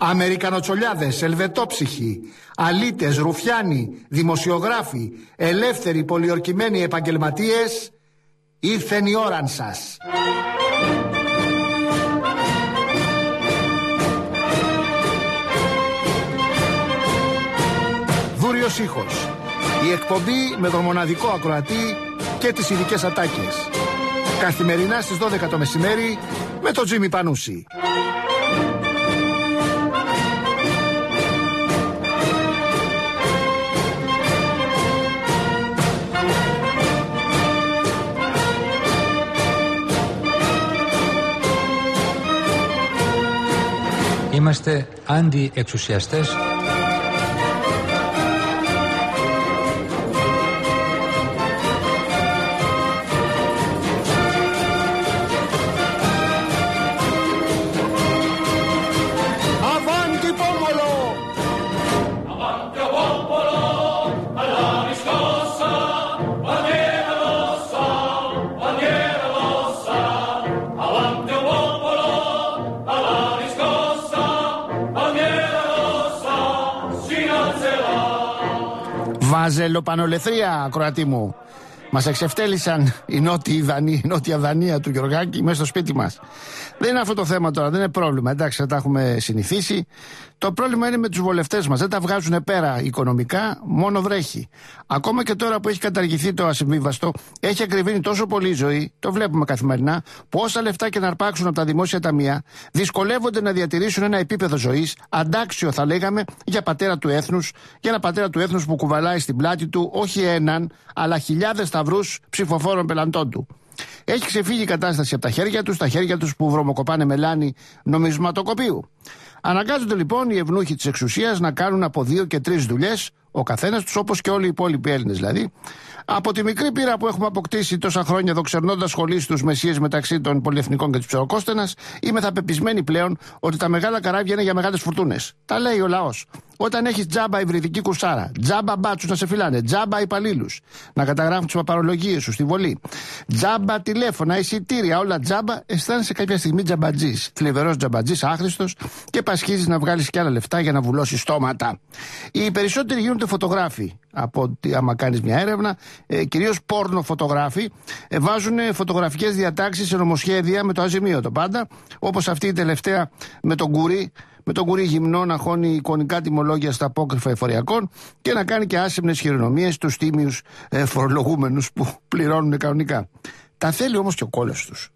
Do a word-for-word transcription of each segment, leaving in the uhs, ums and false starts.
Αμερικανοτσολιάδες, ελβετόψυχοι, αλήτες, ρουφιάνοι, δημοσιογράφοι, ελεύθεροι, πολιορκημένοι επαγγελματίες, ήρθεν η ώραν σας. Δούριος ήχος. Η εκπομπή με τον μοναδικό ακροατή και τις ειδικές ατάκες. Καθημερινά στις δώδεκα το μεσημέρι με τον Τζίμι Πανούση. Είμαστε αντι-εξουσιαστές. Βαζελοπανολεθρία, ακροατή μου. Μας εξευτέλισαν οι νότιοι Δανείοι, η νότια Δανία του Γεωργάκη μέσα στο σπίτι μας. Δεν είναι αυτό το θέμα τώρα, δεν είναι πρόβλημα. Εντάξει, θα τα έχουμε συνηθίσει. Το πρόβλημα είναι με τους βολευτές μας. Δεν τα βγάζουν πέρα οικονομικά, μόνο βρέχει. Ακόμα και τώρα που έχει καταργηθεί το ασυμβίβαστο, έχει ακριβήνει τόσο πολύ η ζωή, το βλέπουμε καθημερινά, που όσα λεφτά και να αρπάξουν από τα δημόσια ταμεία, δυσκολεύονται να διατηρήσουν ένα επίπεδο ζωής, αντάξιο θα λέγαμε, για πατέρα του έθνους, για ένα πατέρα του έθνους που κουβαλάει στην πλάτη του όχι έναν, αλλά χιλιάδες σταυρούς ψηφοφόρων πελαντών του. Έχει ξεφύγει η κατάσταση από τα χέρια τους, τα χέρια τους που βρωμοκοπάνε μελάνι νομισματοκοπείου. Αναγκάζονται λοιπόν οι ευνούχοι της εξουσίας να κάνουν από δύο και τρεις δουλειές, ο καθένας τους, όπως και όλοι οι υπόλοιποι Έλληνες δηλαδή. Από τη μικρή πείρα που έχουμε αποκτήσει τόσα χρόνια δοξερνώντας σχολείς στους μεσίες μεταξύ των πολυεθνικών και της ψευδοκόστενας, είμαι θα πεπισμένη πλέον ότι τα μεγάλα καράβια είναι για μεγάλες φουρτούνες. Τα λέει ο λαός. Όταν έχεις τζάμπα υβριδική κουρσάρα, τζάμπα μπάτσους να σε φυλάνε, τζάμπα υπαλλήλους να καταγράφουν τις παπαρολογίες σου στη βολή, τζάμπα τηλέφωνα, εισιτήρια, όλα τζάμπα, αισθάνεσαι κάποια στιγμή τζαμπατζής. Θλιβερός τζαμπατζής, άχρηστος και πασχίζεις να βγάλεις κι άλλα λεφτά για να βουλώσεις στόματα. Οι περισσότεροι γίνονται φωτογράφοι. Από ότι άμα κάνεις μια έρευνα, ε, κυρίως πόρνο φωτογράφοι, ε, βάζουν φωτογραφικές διατάξεις σε νομοσχέδια με το αζημίωτο πάντα, όπως αυτή η τελευταία με τον Κουρί, με τον Κουρί γυμνό να χώνει εικονικά τιμολόγια στα απόκρυφα εφοριακών και να κάνει και άσημνες χειρονομίες στους τίμιους ε, φορολογούμενους που πληρώνουν κανονικά. Τα θέλει όμως και ο κόλος τους.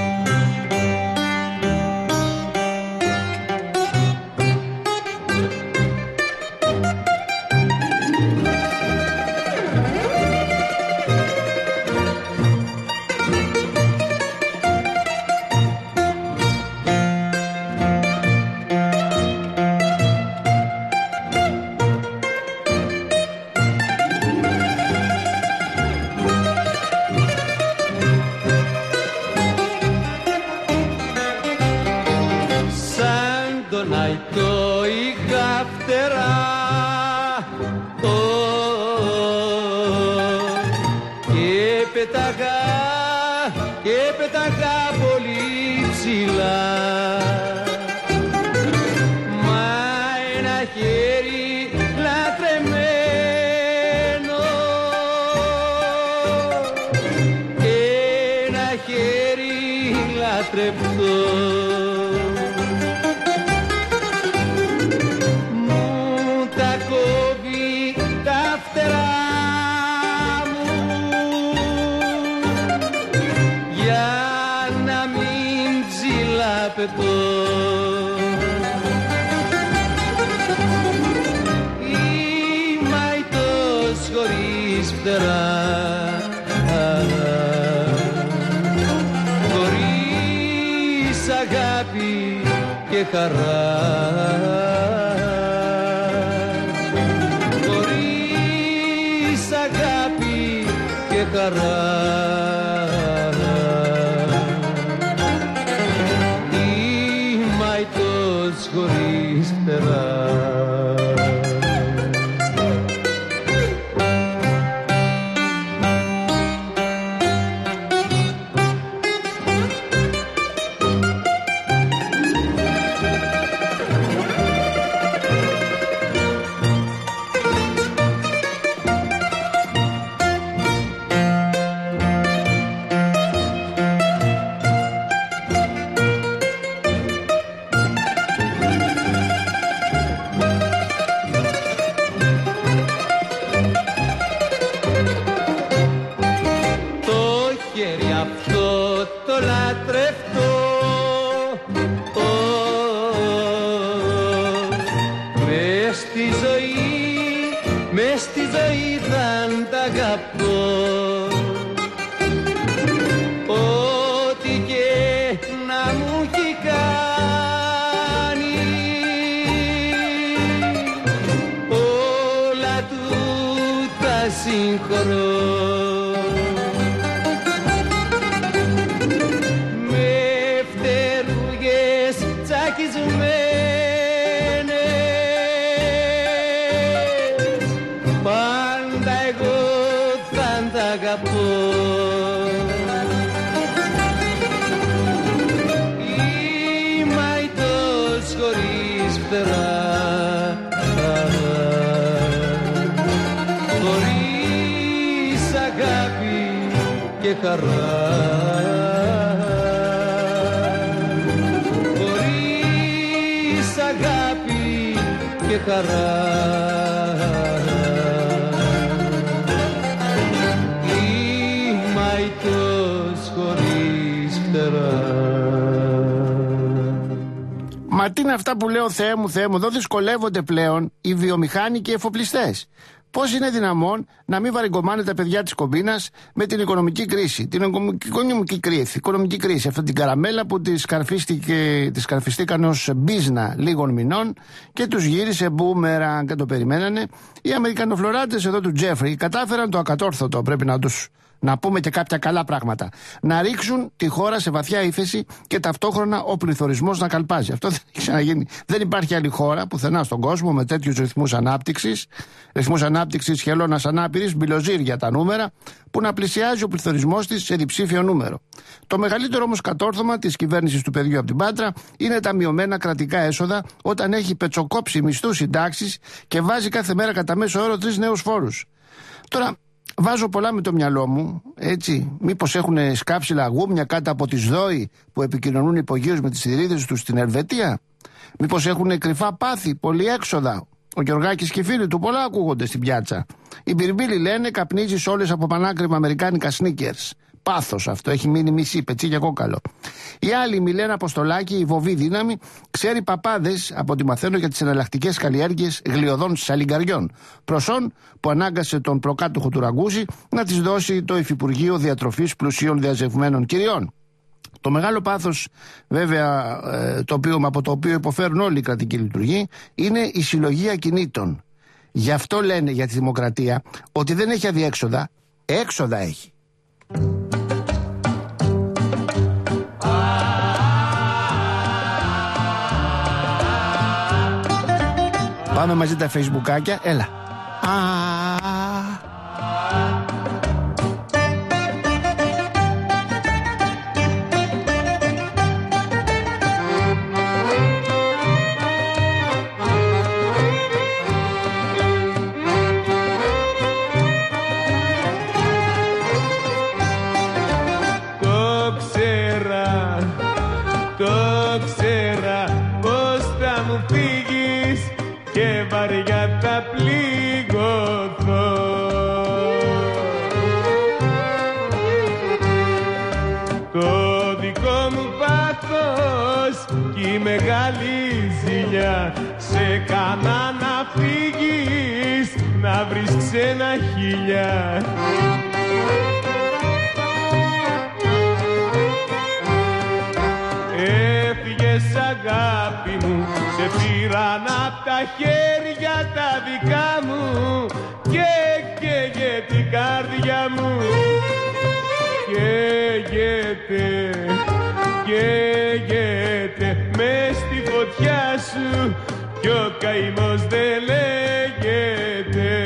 Χωρίς αγάπη και χαρά, χωρίς αγάπη και χαρά, είμαι αητός χωρίς φτερά. στη ζωή, μες στη ζωή θα τ' αγαπώ. Ό,τι και να μου έχει κάνει, όλα του τα συγχωρώ. Με φτερούγες τσακισμένες πάντα εγώ θα τ' αγαπώ. Είμαι αητός χωρίς φτερά, χωρίς αγάπη και χαρά, χωρίς αγάπη και χαρά. Είμαι αητός χωρίς φτερά. Μα τι είναι αυτά που λέω, Θεέ μου, Θεέ μου, εδώ δυσκολεύονται πλέον οι βιομηχάνοι και οι εφοπλιστές. Πώς είναι δυναμόν να μην βαριγκωμάνε τα παιδιά της κομπίνας με την οικονομική κρίση, την οικονομική κρίση, οικονομική κρίση, αυτή την καραμέλα που τις καρφιστήκαν ως μπίζνα λίγων μηνών και τους γύρισε μπούμεραν και το περιμένανε. Οι Αμερικανοφλωράτες εδώ του Τζέφρι κατάφεραν το ακατόρθωτο, πρέπει να τους να πούμε και κάποια καλά πράγματα. Να ρίξουν τη χώρα σε βαθιά ύφεση και ταυτόχρονα ο πληθωρισμός να καλπάζει. Αυτό δεν έχει ξαναγίνει. Δεν υπάρχει άλλη χώρα πουθενά στον κόσμο με τέτοιους ρυθμούς ανάπτυξης, ρυθμούς ανάπτυξης χελώνας ανάπηρης, μπιλοζύρια τα νούμερα, που να πλησιάζει ο πληθωρισμός της σε διψήφιο νούμερο. Το μεγαλύτερο όμως κατόρθωμα της κυβέρνησης του παιδιού από την Πάτρα είναι τα μειωμένα κρατικά έσοδα όταν έχει πετσοκόψει μισθούς, συντάξεις και βάζει κάθε μέρα κατά μέσο όρο τρεις νέους φόρους. Τώρα, βάζω πολλά με το μυαλό μου, έτσι. Μήπως έχουν σκάψει λαγούμια κάτω από τις ΔΟΗ που επικοινωνούν υπογείως με τις θηρίδες τους στην Ελβετία. Μήπως έχουν κρυφά πάθη, πολυέξοδα. Ο Γεωργάκης και οι φίλοι του πολλά ακούγονται στην πιάτσα. Οι μπιρμπίλοι λένε καπνίζει σόλες από πανάκριβα αμερικάνικα sneakers. Πάθος αυτό, έχει μείνει μισή, πετσί και κόκαλο. Η άλλη, η Μιλένα Αποστολάκη, η βοβή δύναμη, ξέρει παπάδες από ό,τι μαθαίνω για τις εναλλακτικές καλλιέργειες γλιωδών σαλιγκαριών. Προσόν που ανάγκασε τον προκάτοχο του Ραγκούζη να της δώσει το Υφυπουργείο Διατροφής Πλουσίων Διαζευμένων Κυριών. Το μεγάλο πάθος, βέβαια, το οποίο, από το οποίο υποφέρουν όλοι οι κρατικοί λειτουργοί, είναι η συλλογή ακινήτων. Γι' αυτό λένε για τη δημοκρατία ότι δεν έχει αδιέξοδα, έξοδα έχει. Πάμε μαζί τα facebookάκια, έλα. Το ξέρα, το ξέρα πως θα μου φύγεις και βαριά θα πληγωθώ. Το δικό μου πάθος κι η μεγάλη ζηλιά σε κάνα να φύγεις, να βρεις ξένα χιλιά. Έφυγες αγάπη μου, σε πήραν απ' τα χέρια τα δικά μου και καίγε την καρδιά μου. Καίγεται, καίγεται μες στη φωτιά σου κι ο καημός δεν λέγεται.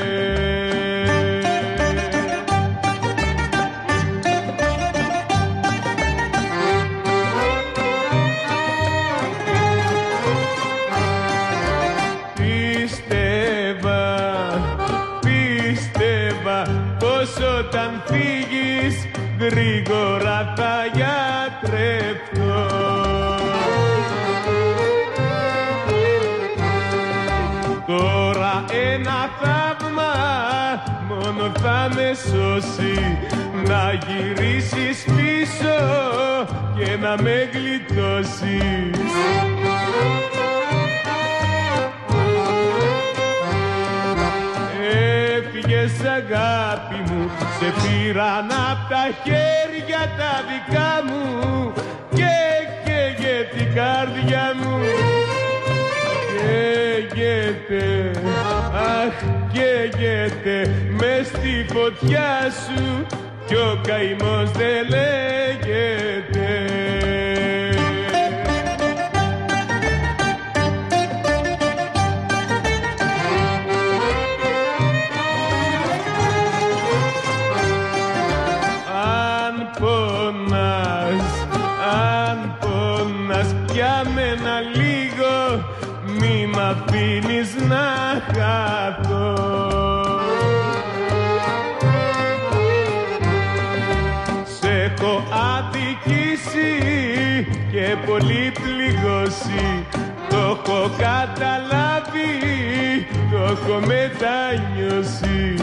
Όταν φύγεις γρήγορα θα γιατρευτώ. Τώρα ένα θαύμα μόνο θα με σώσει, να γυρίσεις πίσω και να με γλιτώσεις. αγάπη μου, σε πήραν απ' τα χέρια τα δικά μου και καίγε την καρδιά μου. Καίγεται, αχ καίγεται μες στη φωτιά σου κι ο καημός δεν λέγεται. Αφήνεις να χαθώ. Σ' έχω αδικήσει και πολύ πληγώσει. Το έχω καταλάβει, το έχω μετανιώσει.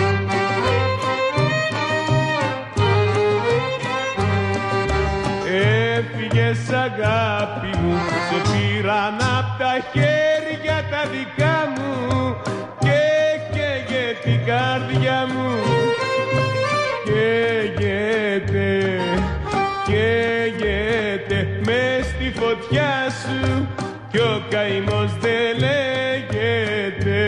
Έφυγες αγάπη μου, σε πήραν απ' τα χέρια τα δικά μου και καίγε την καρδιά μου. Καίγεται, καίγεται μες στη φωτιά σου κι ο καημός δεν λέγεται.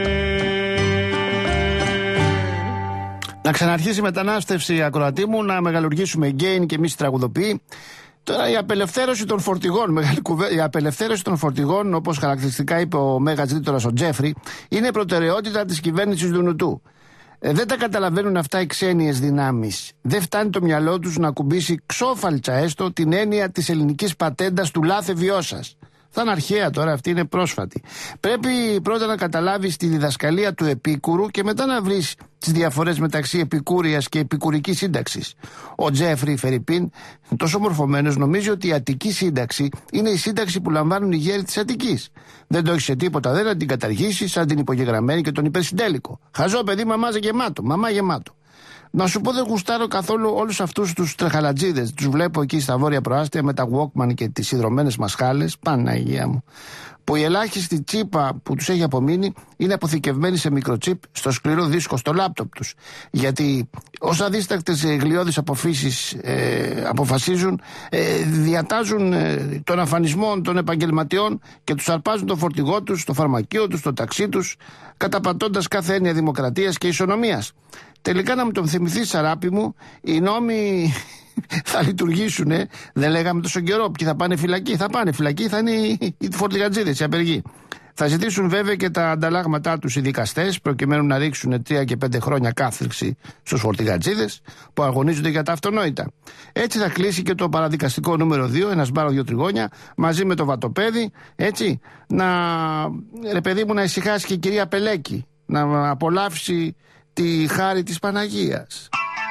Να ξαναρχίσει η μετανάστευση, ακροατή μου, να μεγαλουργήσουμε γκέιν και εμείς τραγουδοποιοί. Τώρα η απελευθέρωση των φορτηγών, μεγάλη κουβέ... η απελευθέρωση των φορτηγών, όπως χαρακτηριστικά είπε ο Μέγας Ρήτορας ο Τζέφρι, είναι προτεραιότητα της κυβέρνησης Δουνουτού. Ε, δεν τα καταλαβαίνουν αυτά οι ξένιες δυνάμεις. Δεν φτάνει το μυαλό τους να ακουμπήσει ξόφαλτσα έστω την έννοια της ελληνικής πατέντας του λάθε βιώσας. Θα είναι αρχαία τώρα, αυτή είναι πρόσφατη. Πρέπει πρώτα να καταλάβεις τη διδασκαλία του Επίκουρου και μετά να βρεις τις διαφορές μεταξύ επικούριας και επικουρικής σύνταξης. Ο Τζέφρι Φερρυπίν, τόσο μορφωμένος, νομίζει ότι η Αττική σύνταξη είναι η σύνταξη που λαμβάνουν οι γέροι της Αττικής. Δεν το έχει σε τίποτα, δεν να την καταργήσει σαν την υπογεγραμμένη και τον υπερσυντέλικο. Χαζό παιδί, μαμάζε γεμάτο, μαμά γεμάτο. Να σου πω, δεν γουστάρω καθόλου όλους αυτούς τους τρεχαλατζίδες. Τους βλέπω εκεί στα βόρεια προάστια με τα Walkman και τις σιδρωμένες μασχάλες. Παναγία μου. Που η ελάχιστη τσίπα που τους έχει απομείνει είναι αποθηκευμένη σε μικροτσίπ στο σκληρό δίσκο στο λάπτοπ τους. Γιατί όσα δίστακτες γλιώδεις αποφύσεις ε, αποφασίζουν, ε, διατάζουν ε, τον αφανισμό των επαγγελματιών και τους αρπάζουν το φορτηγό τους, το φαρμακείο τους, το ταξί τους, καταπατώντας κάθε έννοια δημοκρατίας και ισονομίας. Τελικά, να μου τον θυμηθείς, Σαράπη μου, οι νόμοι θα λειτουργήσουν. Ε. Δεν λέγαμε τόσο καιρό ποιοι θα πάνε φυλακή. Θα πάνε φυλακή, θα είναι οι, οι φορτηγατζίδες, οι απεργοί. Θα ζητήσουν βέβαια και τα ανταλλάγματά τους οι δικαστές, προκειμένου να ρίξουν τρία και πέντε χρόνια κάθριξη στους φορτηγατζίδες που αγωνίζονται για τα αυτονόητα. Έτσι θα κλείσει και το παραδικαστικό νούμερο δύο, ένα μπάρο δύο τριγώνια, μαζί με το βατοπέδι. Έτσι, να, ρε παιδί μου, να ησυχάσει και η κυρία Πελέκη, να απολαύσει τη χάρη της Παναγίας.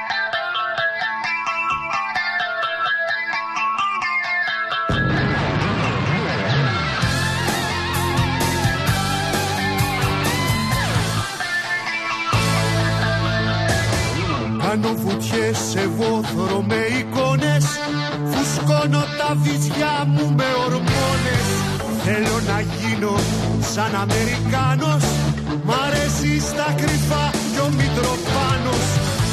Κάνω βουτιές σε βόθρο με εικόνες, φουσκώνω τα βυζιά μου με ορμόνες. Θέλω να γίνω σαν Αμερικάνος, μ' αρέσει στα κρυφά κι ο Μητροπάνος.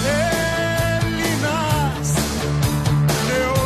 Έλληνας, ναι ο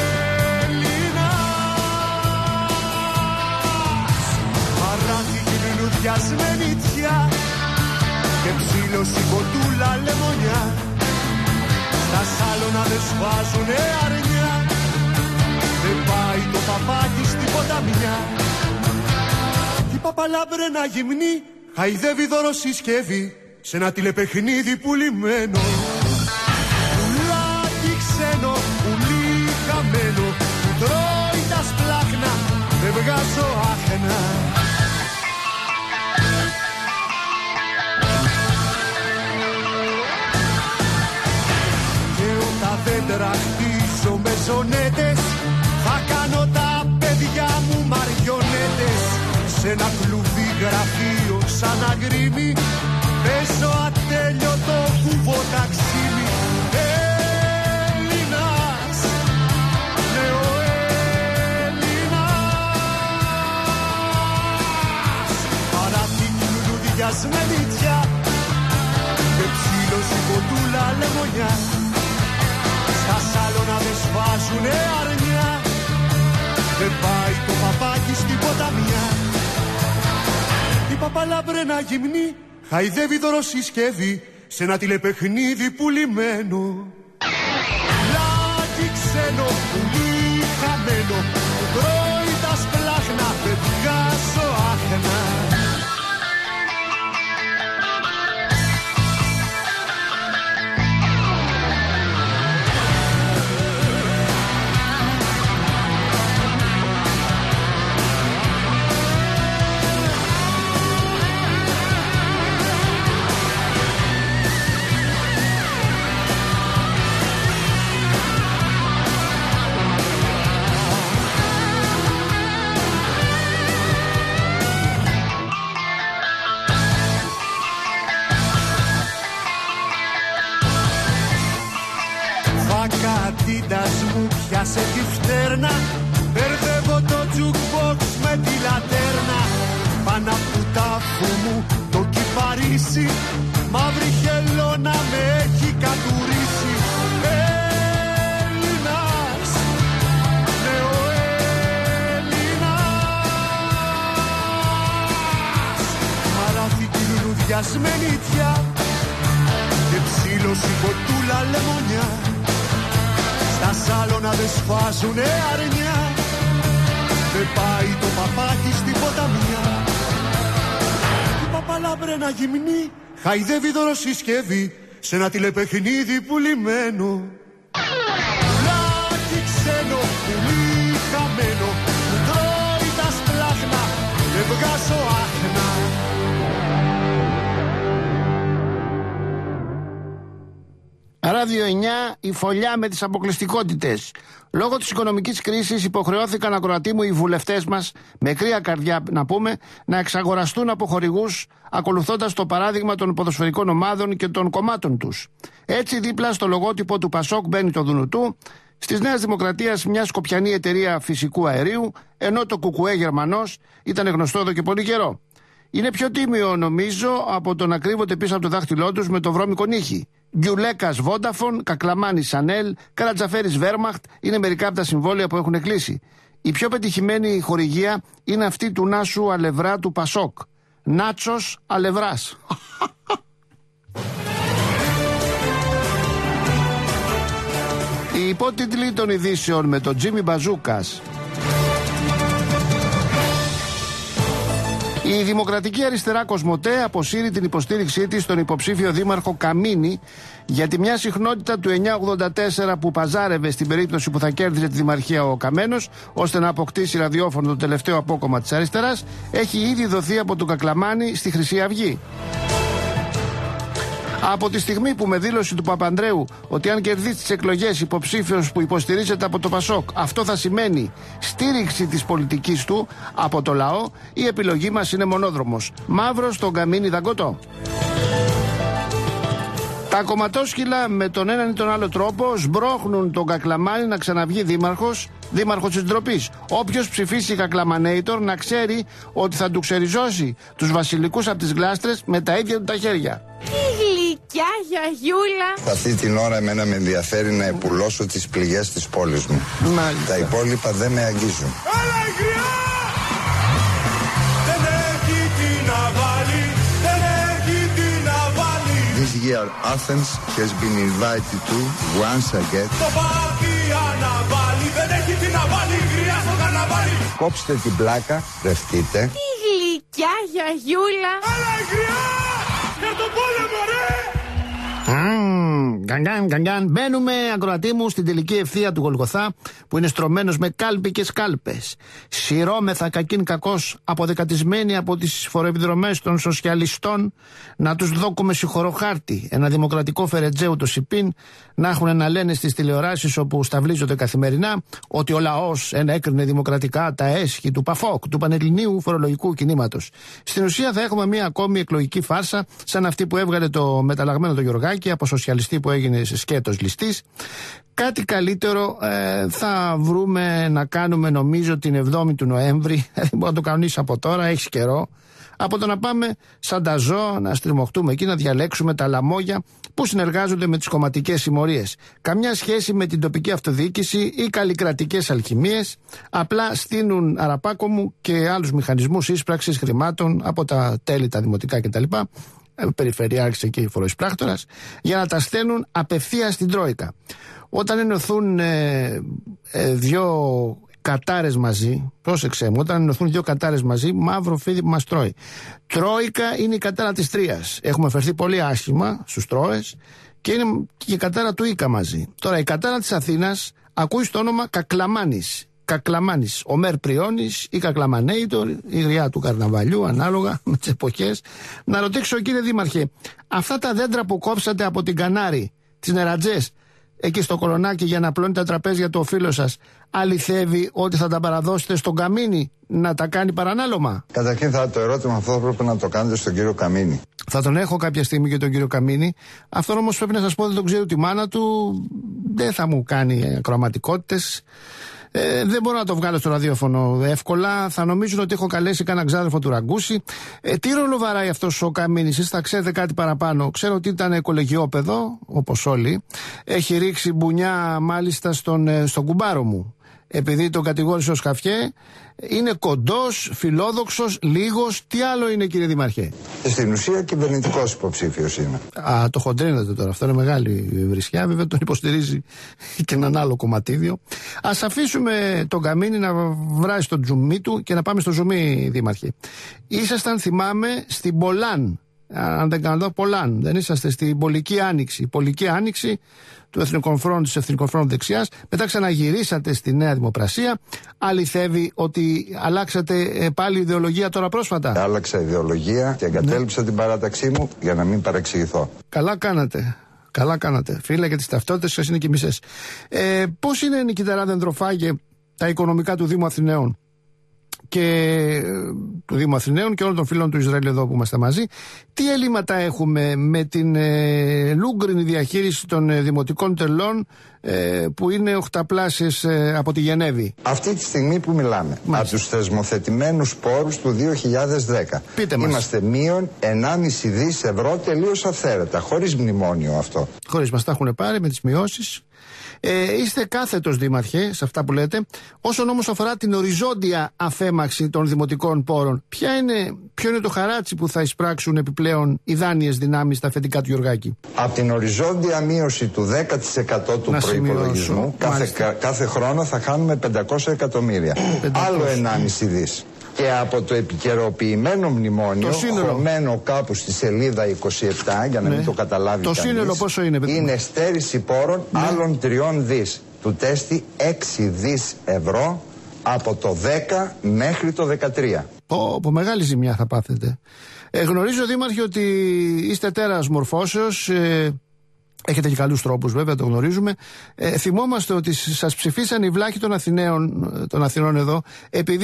Έλληνας. Παράθη λουλουδιάς με νητσιά και ψήλωση κοντούλα λεμονιά. Στα σάλωνα δεν σβάζουνε αρνιά, δεν πάει το παπάκι στην ποταμιά. Η παπαλάμπρενα γυμνή χαϊδεύει δωροσυσκεύη σε ένα τηλεπαιχνίδι πουλημένο. Πουλάκι ξένο, πουλί χαμένο, που τρώει τα σπλάχνα, δεν βγάζω άχνα. Και όταν δεν τραχτίζω με ζωνέτες, θα κάνω τα παιδιά μου μαριονέτες. Σε ένα κλουβί γραφείο σαν αγκρίμι, παίζω ατέλειωτο κουβό ταξίμι. Έλληνας, ναι ο Έλληνας. Παράθηκη λουλουδιάς με νητσιά και λεμονιά. Στα σάλωνα δεν σφάζουνε αρνιά. Δεν πάει το παπάκι στην ποταμιά. Η παπαλαμπρένα γυμνή χαϊδεύει δωροσυσκεύη σε ένα τηλεπαιχνίδι πουλημένο. Λάκι ξένο, πουλί χαμένο, που τρώει τα σπλάχνα, δεν βγάζω άχνα. Κατίντας μου πιάσε τη φτέρνα, μπερδεύω το jukebox με τη λατέρνα. Πάνω από τάφου μου το κυπαρίσι, μαύρη χελώνα με έχει κατουρίσει. Έλληνας, ναι ο Έλληνας. Μαράθηκη λουλουδιασμένη τιά και ψήλωση κοτούλα λεμονιά. Τα σάλωνα δεν σφάζουνε αρνιά. Δεν πάει το παπάκι στην ποταμιά. Η παπαλαμπρένα γυμνή χαϊδεύει δωροσυσκεύη σε ένα τηλεπαιχνίδι πουλημένο. Πουλάκι ξένο, πουλί χαμένο, που τρώει τα σπλάχνα, δεν βγάζω άχνα. Ράδιο εννιά, η φωλιά με τις αποκλειστικότητες. Λόγω της οικονομικής κρίσης υποχρεώθηκαν, ακροατοί μου, οι βουλευτές μας, με κρύα καρδιά να πούμε, να εξαγοραστούν από χορηγούς, ακολουθώντας το παράδειγμα των ποδοσφαιρικών ομάδων και των κομμάτων τους. Έτσι, δίπλα στο λογότυπο του Πασόκ μπαίνει το Δουνουτού, στις Νέας Δημοκρατίας μια σκοπιανή εταιρεία φυσικού αερίου, ενώ το Κουκουέ Γερμανός ήταν γνωστό εδώ και πολύ καιρό. Είναι πιο τίμιο, νομίζω, από το να κρύβονται πίσω από το δάχτυλό τους με το βρώμικο νύχι. Γκιουλέκας Βόνταφον, Κακλαμάνη Σανέλ, Καρατζαφέρης Βέρμαχτ είναι μερικά από τα συμβόλαια που έχουν κλείσει. Η πιο πετυχημένη χορηγία είναι αυτή του Νάσου Αλευρά του Πασόκ. Νάτσος Αλευράς. Οι υπότιτλοι των ειδήσεων με τον Τζίμι Μπαζούκας. Η Δημοκρατική Αριστερά Κοσμοτέ αποσύρει την υποστήριξή της στον υποψήφιο δήμαρχο Καμίνη γιατί μια συχνότητα του εννιακόσια ογδόντα τέσσερα που παζάρευε στην περίπτωση που θα κέρδιζε τη δημαρχία ο Καμένος ώστε να αποκτήσει ραδιόφωνο το τελευταίο απόκομμα της αριστεράς έχει ήδη δοθεί από τον Κακλαμάνη στη Χρυσή Αυγή. Από τη στιγμή που με δήλωση του Παπανδρέου ότι αν κερδίσει τις εκλογές υποψήφιος που υποστηρίζεται από το Πασόκ, αυτό θα σημαίνει στήριξη της πολιτικής του από το λαό, η επιλογή μας είναι μονόδρομος. Μαύρο στον καμίνι δαγκωτό. Τα κομματόσκυλα με τον έναν ή τον άλλο τρόπο σμπρώχνουν τον Κακλαμάνη να ξαναβγεί δήμαρχος, δήμαρχος της ντροπής. Όποιος ψηφίσει Κακλαμανέιτορ να ξέρει ότι θα του ξεριζώσει τους βασιλικούς από τις γλάστρες με τα ίδια του τα χέρια. Γλυκιά γιαγιούλα. Αυτή την ώρα εμένα με ενδιαφέρει να επουλώσω τις πληγές της πόλης μου. Μάλιστα. Τα υπόλοιπα δεν με αγγίζουν. Έλα η γριά! Δεν έχει τι να βάλει, δεν έχει τι να βάλει. This year Athens has been invited to once again. Το πάπι αναβάλει, δεν έχει τι να βάλει, η γριά στο καναβάλι. Κόψτε την πλάκα, ρευτείτε. Τι γλυκιά γιαγιούλα. Έλα η γριά! Για το πόλεμο ρε! Γκαγκάν, γκαγκάν. Μπαίνουμε, ακροατή μου, στην τελική ευθεία του Γολγοθά που είναι στρωμένος με κάλπη και σκάλπες. Σειρώμεθα κακήν κακός, αποδεκατισμένοι από τις φοροεπιδρομές των σοσιαλιστών, να τους δώκουμε συγχωροχάρτη. Ένα δημοκρατικό φερετζέου το ΣΥΠΗΝ να έχουν να λένε στις τηλεοράσεις όπου σταυλίζονται καθημερινά ότι ο λαός ενέκρινε δημοκρατικά τα έσχη του ΠΑΦΟΚ, του Πανελληνίου Φορολογικού Κινήματος. Στην ουσία θα έχουμε μια ακόμη εκλογική φάρσα σαν αυτή που έβγαλε το μεταλλαγμένο το Γιωργάκη από σοσιαλιστή που έγινε σε σκέτος ληστής. Κάτι καλύτερο ε, θα βρούμε να κάνουμε νομίζω την εβδόμη του Νοέμβρη. Δεν μπορώ να το κανονίσω από τώρα, έχει καιρό. από το να πάμε σαν τα ζώα να στριμωχτούμε εκεί, να διαλέξουμε τα λαμόγια που συνεργάζονται με τις κομματικές συμμορίες. Καμιά σχέση με την τοπική αυτοδιοίκηση ή καλλικρατικές αλχημίες, απλά στείνουν αραπάκομου και άλλους μηχανισμούς ίσπραξης χρημάτων από τα τέλη, τα δημοτικά κτλ. Περιφερειάρχης εκεί, φοροεισπράκτορας, για να τα στέλνουν απευθείας στην Τρόικα. Όταν ενωθούν ε, ε, δύο κατάρες μαζί, πρόσεξε μου, όταν ενωθούν δύο κατάρες μαζί, μαύρο φίδι που μας τρώει. Τρόικα είναι η κατάρα της Τρίας. Έχουμε φερθεί πολύ άσχημα στους Τρόες και είναι και η κατάρα του Ίκα μαζί. Τώρα η κατάρα της Αθήνας ακούει στο όνομα Κακλαμάνης. Κακλαμάνης, ο Μέρ Πριώνης ή Κακλαμανέιτορ, η γριά του καρναβαλιού, ανάλογα με τις εποχές. Να ρωτήσω, κύριε Δήμαρχε, αυτά τα δέντρα που κόψατε από την Κανάρη, τις νερατζές, εκεί στο Κολονάκι για να απλώνει τα τραπέζια του ο φίλος σας, αληθεύει ότι θα τα παραδώσετε στον Καμίνη να τα κάνει παρανάλωμα? Καταρχήν, θα το ερώτημα αυτό θα πρέπει να το κάνετε στον κύριο Καμίνη. Θα τον έχω κάποια στιγμή και τον κύριο Καμίνη. Αυτό όμως πρέπει να σας πω, δεν τον ξέρω τη μάνα του, δεν θα μου κάνει ακροαματικότητες. Ε, δεν μπορώ να το βγάλω στο ραδιόφωνο εύκολα. Θα νομίζουν ότι έχω καλέσει κανένα ξάδερφο του Ραγκούση. Ε, τι ρόλο βαράει αυτός ο Καμίνης? Εσείς θα ξέρετε κάτι παραπάνω. Ξέρω ότι ήταν κολεγιόπεδο, όπως όλοι. Έχει ρίξει μπουνιά μάλιστα στον, στον κουμπάρο μου, επειδή τον κατηγόρησε ως χαφιέ. Είναι κοντός, φιλόδοξος, λίγος. Τι άλλο είναι, κύριε Δημαρχέ? Στην ουσία κυβερνητικός υποψήφιος είναι. Α, το χοντρίνετε τώρα. Αυτό είναι μεγάλη βρισιά. Βέβαια τον υποστηρίζει και έναν άλλο κομματίδιο. Ας αφήσουμε τον Καμίνη να βράσει το τζουμί του και να πάμε στο ζουμί, Δήμαρχε. Ήσασταν, θυμάμαι, στην Πολάν. Αν δεν κάνω, Πολάν. Δεν είσαστε στην Πολική Άνοιξη. Η Πολική Άνοιξη του Εθνικών Φρόντου, της Εθνικών Φρόντου Δεξιάς. Μετά ξαναγυρίσατε στη Νέα Δημοκρασία. Αληθεύει ότι αλλάξατε πάλι ιδεολογία τώρα πρόσφατα? Άλλαξα ιδεολογία και εγκατέλειψα ναι. την παράταξή μου για να μην παρεξηγηθώ. Καλά κάνατε. Καλά κάνατε. Φίλε, και τις ταυτότητες σας είναι και μισές. Ε, πώς είναι, Νικηταρά Δεντροφάγε, τα οικονομικά του Δήμου Αθηναίων και του Δήμου Αθηναίων και όλων των φίλων του Ισραήλ εδώ που είμαστε μαζί? Τι έλλειμματα έχουμε με την ε, λούγκρινη διαχείριση των ε, δημοτικών τελών ε, που είναι οχταπλάσιες ε, από τη Γενέβη? Αυτή τη στιγμή που μιλάμε, από τους θεσμοθετημένους πόρους του δύο χιλιάδες δέκα, Πείτε μας. Είμαστε μείον ενάμιση δις ευρώ τελείως αυθαίρετα, χωρίς μνημόνιο αυτό. Χωρίς, μας τα έχουν πάρει με τις μειώσεις. Ε, είστε κάθετος, Δήμαρχε, σε αυτά που λέτε. Όσον όμως αφορά την οριζόντια αφέμαξη των δημοτικών πόρων, ποια είναι, ποιο είναι το χαράτσι που θα εισπράξουν επιπλέον οι δάνειες δυνάμεις στα αφεντικά του Γιωργάκη? Από την οριζόντια μείωση του δέκα τοις εκατό του προϋπολογισμού, κάθε, κάθε χρόνο θα χάνουμε πεντακόσια εκατομμύρια. πεντακόσια. Άλλο ενάμιση δις. Και από το επικαιροποιημένο μνημόνιο, χωμένο κάπου στη σελίδα είκοσι επτά, για να ναι. μην το καταλάβει το κανείς, σύνολο πόσο είναι, παιδί? Είναι στέρηση πόρων ναι. άλλων τριών δις. Του τέστη έξι δις ευρώ από το δέκα μέχρι το δεκατρία. Πω, πω, μεγάλη ζημιά θα πάθετε. Ε, γνωρίζω, Δήμαρχε, ότι είστε τέρας μορφώσεως. Ε, Έχετε και καλούς τρόπους, βέβαια, το γνωρίζουμε. Ε, θυμόμαστε ότι σας ψηφίσαν οι βλάχοι των Αθηναίων, των Αθηνών εδώ, επειδή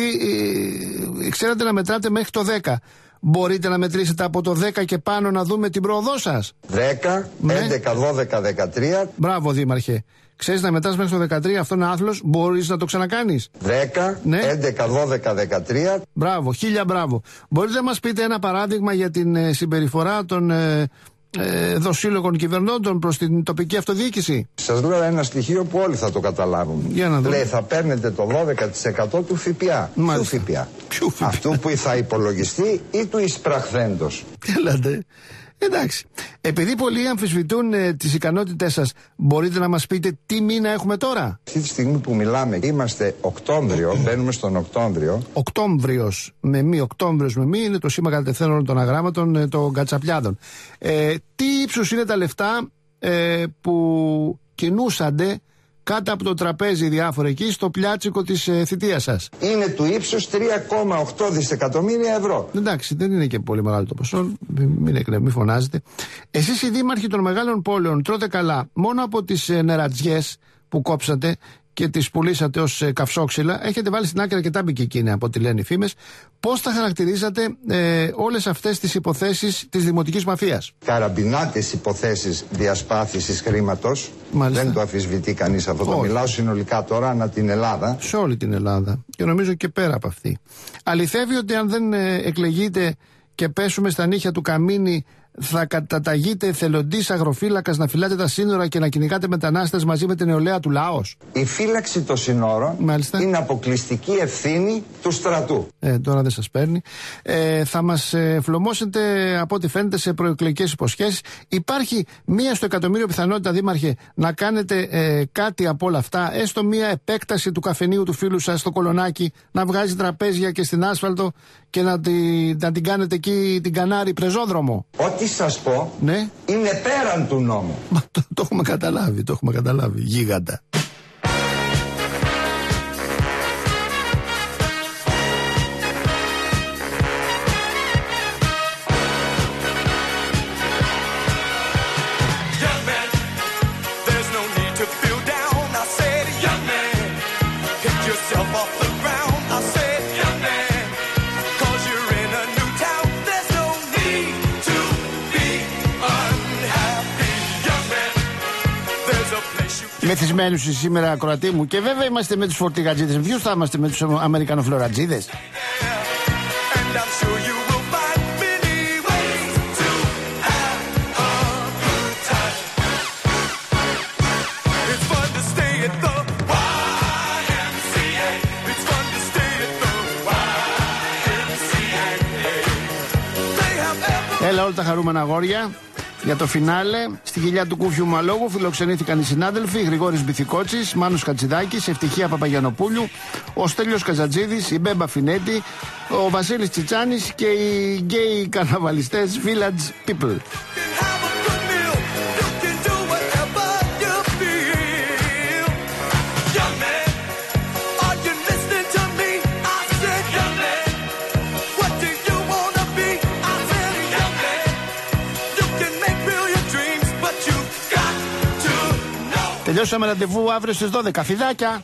ε, ξέρατε να μετράτε μέχρι το δέκα. Μπορείτε να μετρήσετε από το δέκα και πάνω να δούμε την πρόοδό σας? δέκα, ναι. έντεκα, δώδεκα, δεκατρία. Μπράβο, Δήμαρχε. Ξέρεις να μετράς μέχρι το δεκατρία, αυτό είναι άθλος. Μπορείς να το ξανακάνεις? δέκα, ναι. έντεκα, δώδεκα, δεκατρία. Μπράβο, χίλια μπράβο. Μπορείτε να μας πείτε ένα παράδειγμα για την ε, συμπεριφορά των ε, εδώ σύλλογων κυβερνώντων προς την τοπική αυτοδιοίκηση? Σας λέω ένα στοιχείο που όλοι θα το καταλάβουν. Για να Λέει, θα παίρνετε το δώδεκα τοις εκατό του ΦΠΑ. Ποιου ΦΠΑ? ΦΠΑ? Αυτού που θα υπολογιστεί ή του εισπραχθέντος? Έλατε. Εντάξει. Επειδή πολλοί αμφισβητούν ε, τις ικανότητές σας, μπορείτε να μας πείτε τι μήνα έχουμε τώρα? Αυτή τη στιγμή που μιλάμε είμαστε Οκτώβριο, μπαίνουμε στον Οκτώβριο. Οκτώβριος με μη, Οκτώβριος με μη είναι το σήμα κατευθύνων των αγράμματων ε, των κατσαπλιάδων. Ε, τι ύψους είναι τα λεφτά ε, που κινούσανται κάτω από το τραπέζι διάφορα εκεί στο πλιάτσικο της ε, θητείας σας? Είναι του ύψους τρία κόμμα οκτώ δισεκατομμύρια ευρώ. Εντάξει, δεν είναι και πολύ μεγάλο το ποσό. Μην, μην, μην φωνάζετε. Εσείς οι δήμαρχοι των μεγάλων πόλεων τρώτε καλά μόνο από τις ε, νερατζιές που κόψατε και τις πουλήσατε ως ε, καυσόξυλα. Έχετε βάλει στην άκρη αρκετά μπικικίνια από ό,τι λένε οι φήμες. Πώς θα χαρακτηρίζατε ε, όλες αυτές τις υποθέσεις της δημοτικής μαφίας? Καραμπινάτες υποθέσεις διασπάθησης χρήματος. Μάλιστα. Δεν το αμφισβητεί κανείς αυτό. Το μιλάω συνολικά τώρα ανά την Ελλάδα. Σε όλη την Ελλάδα. Και νομίζω και πέρα από αυτή. Αληθεύει ότι αν δεν ε, εκλεγείτε και πέσουμε στα νύχια του καμίνι, θα καταταγείτε εθελοντής αγροφύλακας να φυλάτε τα σύνορα και να κυνηγάτε μετανάστες μαζί με την νεολαία του Λάος? Η φύλαξη των συνόρων Μάλιστα. είναι αποκλειστική ευθύνη του στρατού. Ε, τώρα δεν σας παίρνει. Ε, θα μας ε, φλωμώσετε από ό,τι φαίνεται σε προεκλογικές υποσχέσεις. Υπάρχει μία στο εκατομμύριο πιθανότητα, Δήμαρχε, να κάνετε ε, κάτι από όλα αυτά, έστω μία επέκταση του καφενείου του φίλου σας στο Κολονάκι, να βγάζει τραπέζια και στην άσφαλτο και να, τη, να την κάνετε εκεί την Κανάρη πρεζόδρομο? Ό,τι σας πω, ναι, είναι πέραν του νόμου. Μα το, το έχουμε καταλάβει, το έχουμε καταλάβει, γίγαντα. Μεθυσμένους σήμερα, ακροατή μου. Και βέβαια είμαστε με τους φορτηγατζίδες. Ποιους θα είμαστε, με τους αμερικανοφλωρατζίδες? Έλα όλα τα χαρούμενα αγόρια. Για το φινάλε, στη κοιλιά του Κούφιου Μαλόγου φιλοξενήθηκαν οι συνάδελφοι Γρηγόρης Μπιθικότσης, Μάνος Χατζηδάκης, Ευτυχία Παπαγιανοπούλου, ο Στέλιος Καζατζίδης, η Μπέμπα Φινέτη, ο Βασίλης Τσιτσάνης και οι γκέι καρναβαλιστές Village People. Τελειώσαμε ραντεβού αύριο στις δώδεκα. Φιδάκια!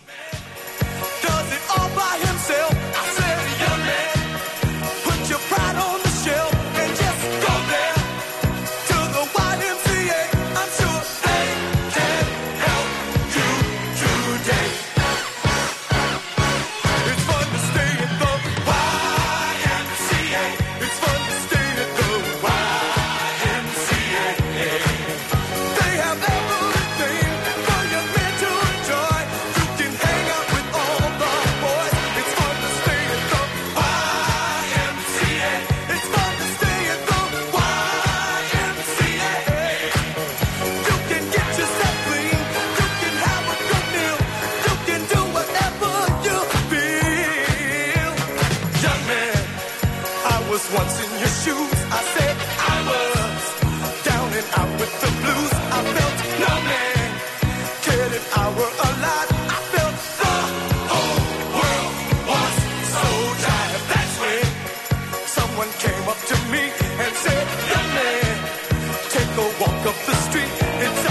Once in your shoes, I said I was down and out with the blues. I felt no man cared if I were alive. I felt the whole world was so tired. That's when someone came up to me and said, young man, take a walk up the street. It's